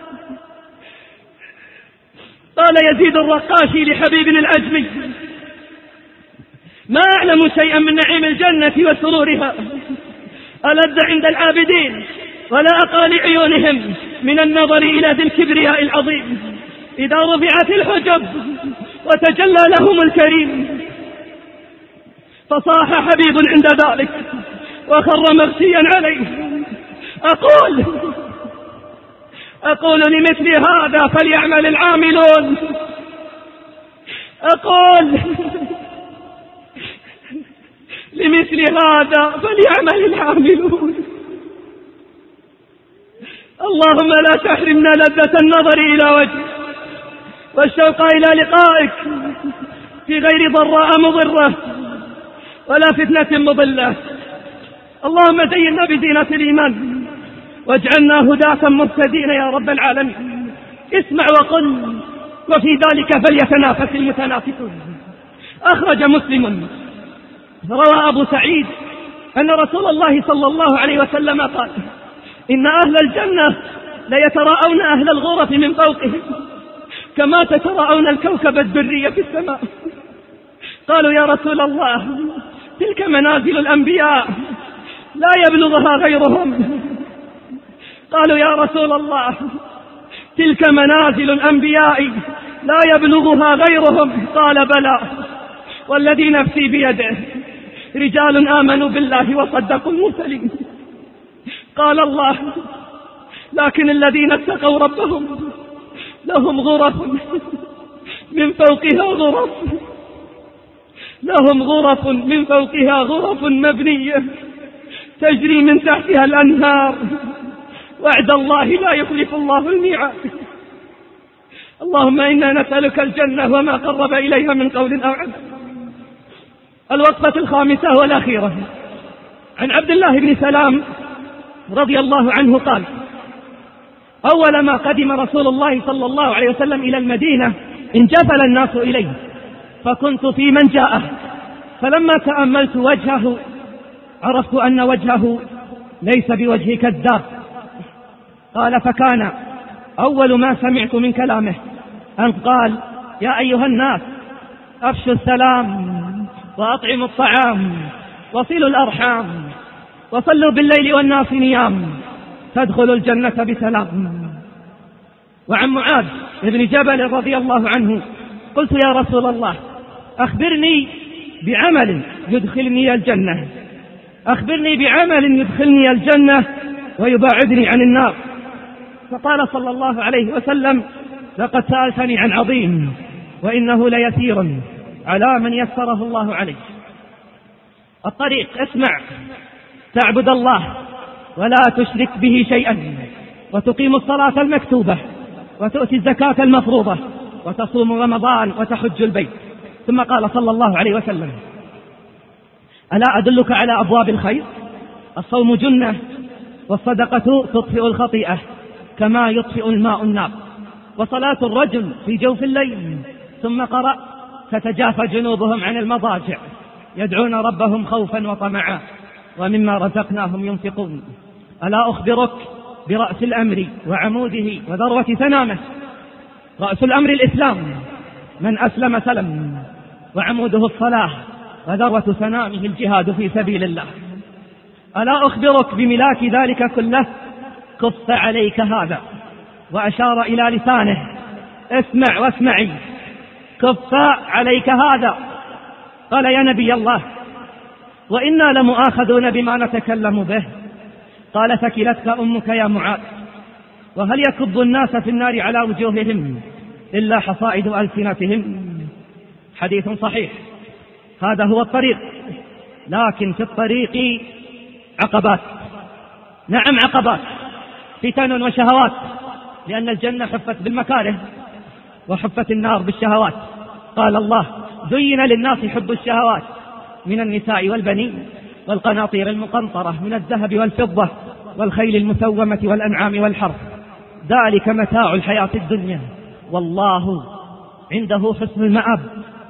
B: قال يزيد الرقاشي لحبيب العجمي: ما أعلم شيئا من نعيم الجنة وسرورها ألذ عند العابدين ولا أقى لعيونهم من النظر إلى ذي الكبرياء العظيم إذا رفعت الحجب وتجلى لهم الكريم. فصاح حبيب عند ذلك وخر مغشيا عليه: أقول أقول لمثل هذا فليعمل العاملون. أقول لمثل هذا فليعمل العاملون. اللهم لا تحرمنا لذة النظر إلى وجهك والشوق إلى لقائك في غير ضراء مضرة ولا فتنة مضلة. اللهم زينا بزينة الإيمان واجعلنا هداة مهتدين يا رب العالمين. اسمع وقل وفي ذلك فليتنافس المتنافسون. أخرج مسلم روى أبو سعيد أن رسول الله صلى الله عليه وسلم قال: إن أهل الجنة ليتراءون أهل الغرف من فوقهم كما تتراءون الكوكب الدري في السماء. قالوا: يا رسول الله، تلك منازل الأنبياء لا يبلغها غيرهم. قالوا: يا رسول الله، تلك منازل الأنبياء لا يبلغها غيرهم. قال: بلى، والذي نفسي بيده، رجال آمنوا بالله وصدقوا المرسلين. قال الله: لكن الذين اتقوا ربهم لهم غرف من فوقها غرف لهم غرف من فوقها غرف مبنية تجري من تحتها الأنهار، وعد الله لا يخلف الله الميعاد. اللهم إنا نسألك الجنة وما قرب إليها من قول أو عمل. الوقفة الخامسة والأخيرة عن عبد الله بن سلام رضي الله عنه قال: أول ما قدم رسول الله صلى الله عليه وسلم إلى المدينة انجفل الناس إليه، فكنت في من جاءه، فلما تأملت وجهه عرفت أن وجهه ليس بوجه كذاب. قال: فكان أول ما سمعت من كلامه أن قال: يا أيها الناس، أفشوا السلام وأطعموا الطعام وصلوا الأرحام وصلوا بالليل والناس نيام تدخلوا الجنة بسلام. وعن معاذ بن جبل رضي الله عنه قلت: يا رسول الله، أخبرني بعمل يدخلني الجنة أخبرني بعمل يدخلني الجنة ويباعدني عن النار. فقال صلى الله عليه وسلم: لقد سألتني عن عظيم، وإنه ليسير على من يسره الله عليه. الطريق: اسمع، تعبد الله ولا تشرك به شيئا، وتقيم الصلاة المكتوبة، وتؤتي الزكاة المفروضة، وتصوم رمضان، وتحج البيت. ثم قال صلى الله عليه وسلم: ألا أدلك على أبواب الخير؟ الصوم جنة، والصدقة تطفئ الخطيئة كما يطفئ الماء النار، وصلاة الرجل في جوف الليل. ثم قرأ: تتجافى جنوبهم عن المضاجع يدعون ربهم خوفا وطمعا ومما رزقناهم ينفقون. ألا أخبرك برأس الأمر وعموده وذروة سنامه؟ رأس الأمر الإسلام، من أسلم سلم، وعموده الصلاة، وذروة سنامه الجهاد في سبيل الله. ألا أخبرك بملاك ذلك كله؟ كف عليك هذا، وأشار إلى لسانه: اسمع واسمعي، كف عليك هذا. قال: يا نبي الله، وإنا لمؤاخذون بما نتكلم به. قال: ثكلتك أمك يا معاذ، وهل يكب الناس في النار على وجوههم إلا حصائد ألسنتهم؟ حديث صحيح. هذا هو الطريق، لكن في الطريق عقبات. نعم، عقبات، فتن وشهوات، لأن الجنة حفت بالمكاره وحفت النار بالشهوات. قال الله: زين للناس حب الشهوات من النساء والبنين والقناطير المقنطرة من الذهب والفضة والخيل المسومة والأنعام والحرث، ذلك متاع الحياة الدنيا والله عنده حسن المآب.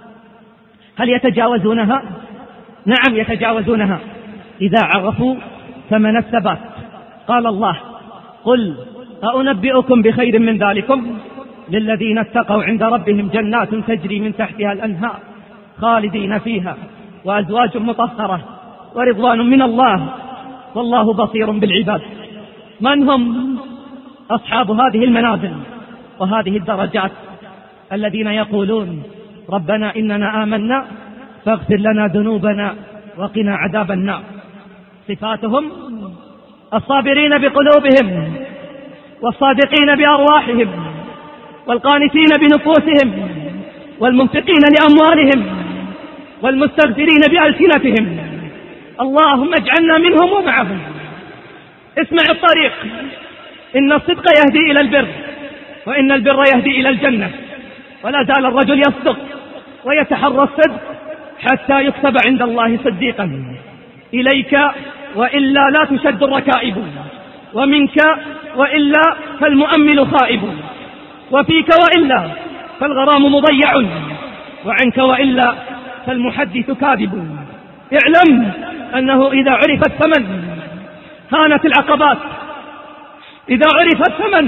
B: هل يتجاوزونها؟ نعم يتجاوزونها إذا عرفوا ثمن الثبات. قال الله: قل أنبئكم بخير من ذلكم للذين اتقوا عند ربهم جنات تجري من تحتها الأنهار خالدين فيها وأزواج مطهرة ورضوان من الله والله بصير بالعباد. من هم أصحاب هذه المنازل وهذه الدرجات؟ الذين يقولون: ربنا إننا آمنا فاغفر لنا ذنوبنا وقنا عذاب النار. صفاتهم: الصابرين بقلوبهم والصادقين بأرواحهم والقانتين بنفوسهم والمنفقين لأموالهم والمستغفرين بألسنتهم. اللهم اجعلنا منهم ومعهم. اسمع الطريق: إن الصدق يهدي إلى البر وإن البر يهدي إلى الجنة، ولا زال الرجل يصدق ويتحرى الصدق حتى يكتب عند الله صديقا. إليك وإلا لا تشد الركائب، ومنك وإلا فالمؤمل خائب، وفيك وإلا فالغرام مضيع، وعنك وإلا فالمحدث كاذب. اعلم أنه إذا عرف الثمن هانت العقبات، إذا عرف الثمن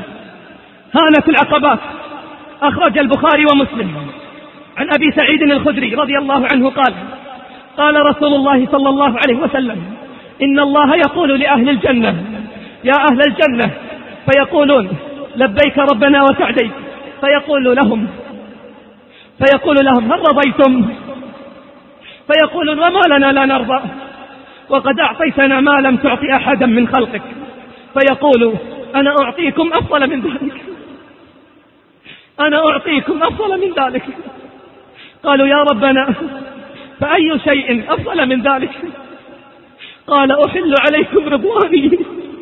B: هانت العقبات. أخرج البخاري ومسلم عن أبي سعيد الخدري رضي الله عنه قال: قال رسول الله صلى الله عليه وسلم: إن الله يقول لأهل الجنة: يا أهل الجنة، فيقولون: لبيك ربنا وسعديك، فيقول لهم فيقول لهم: هل رضيتم؟ فيقولون: وما لنا لا نرضى وقد أعطيتنا ما لم تعطي أحدا من خلقك. فيقول: أنا أعطيكم أفضل من ذلك، أنا أعطيكم أفضل من ذلك. قالوا: يا ربنا فأي شيء أفضل من ذلك؟ قال: أحل عليكم رضواني،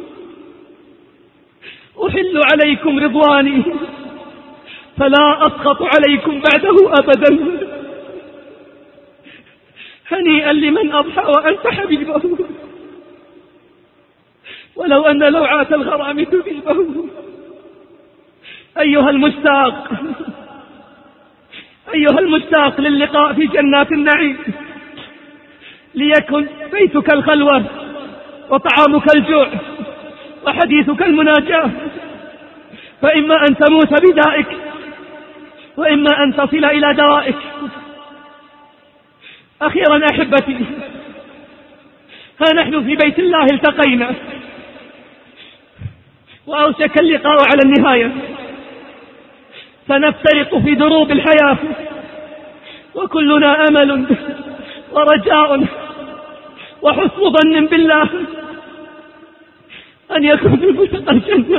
B: أحل عليكم رضواني فلا أسخط عليكم بعده أبدا. هنيئا لمن أضحى وأنت حبيبه، ولو أن لوعات الغرام تذيبه. أيها المشتاق، أيها المشتاق للقاء في جنات النعيم، ليكن بيتك الخلوة وطعامك الجوع وحديثك المناجاة، فإما أن تموت بدائك وإما أن تصل إلى دوائك. أخيرا أحبتي، ها نحن في بيت الله التقينا وأوشك اللقاء على النهاية، سنفترق في دروب الحياة وكلنا أمل ورجاء وحسن ظن بالله أن يكون في ملتقى الجنة.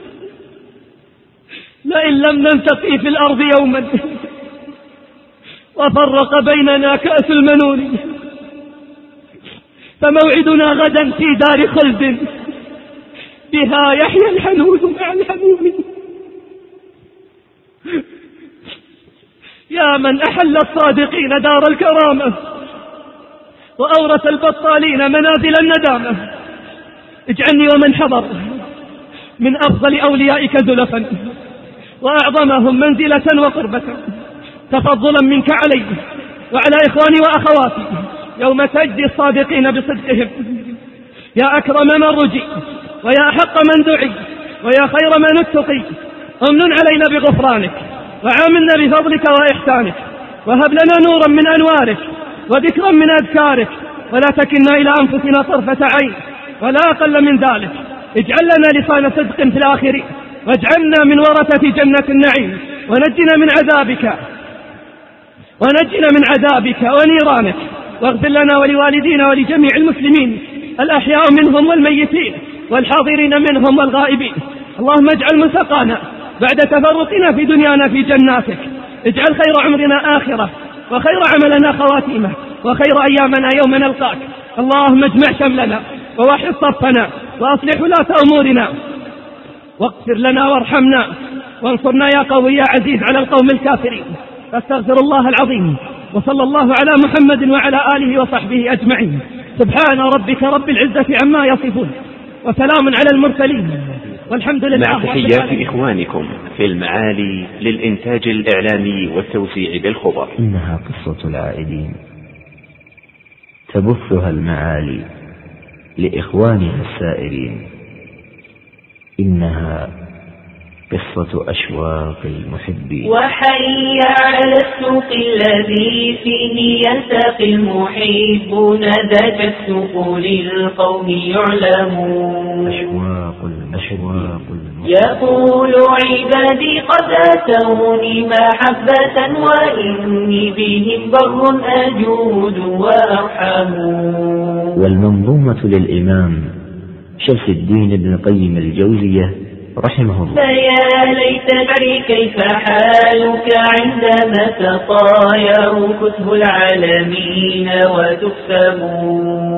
B: لئن لم نلتقي في الأرض يوما وفرق بيننا كأس المنون، فموعدنا غدا في دار خلد بها يحيى الحنون مع الحنون. يا من أحل الصادقين دار الكرامة وأورث البطالين منازل الندامة، اجعلني ومن حضر من أفضل أوليائك زلفا وأعظمهم منزلة وقربة، تفضلا منك علي وعلى إخواني وأخواتي يوم تجزي الصادقين بصدقهم. يا أكرم من رجي ويا أحق من دعي ويا خير من اتقي، أمن علينا بغفرانك وعاملنا بفضلك وإحسانك، وهب لنا نورا من أنوارك وذكرا من أذكارك، ولا تكلنا إلى أنفسنا طرفة عين ولا أقل من ذلك. اجعل لنا لسان صدق في الآخرين، واجعلنا من ورثة جنة النعيم، ونجنا من عذابك ونجنا من عذابك ونيرانك، واغفر لنا ولوالدينا ولجميع المسلمين الأحياء منهم والميتين والحاضرين منهم والغائبين. اللهم اجعل مساقنا بعد تفرقنا في دنيانا في جناتك، اجعل خير عمرنا آخرة وخير عملنا خواتيمه وخير أيامنا يوم نلقاك. اللهم اجمع شملنا ووحد صفنا وأصلح ولاة أمورنا، واغفر لنا وارحمنا وانصرنا يا قوي يا عزيز على القوم الكافرين. أستغفر الله العظيم وصلى الله على محمد وعلى آله وصحبه أجمعين. سبحان ربك رب العزة عما يصفون وسلام على المرسلين والحمد لله.
E: مع تحيات إخوانكم في المعالي للإنتاج الإعلامي والتوزيع بالخبر.
F: إنها قصة العائدين تبثها المعالي لإخوانها السائرين. إنها قصة أشواق المحبين.
C: وحي على السوق الذي فيه يلتقي المحبون ذاك السوق للقوم يعلمون.
F: أشواق المشواق
C: يقول عبادي قد أتوني محبة وإني بهم بر أجود وأرحم.
F: والمنظومة للإمام شمس الدين ابن قيم الجوزية رحمه الله.
C: فيا ليت دري كيف حالك عندما تطاير كتب العالمين وتكتب.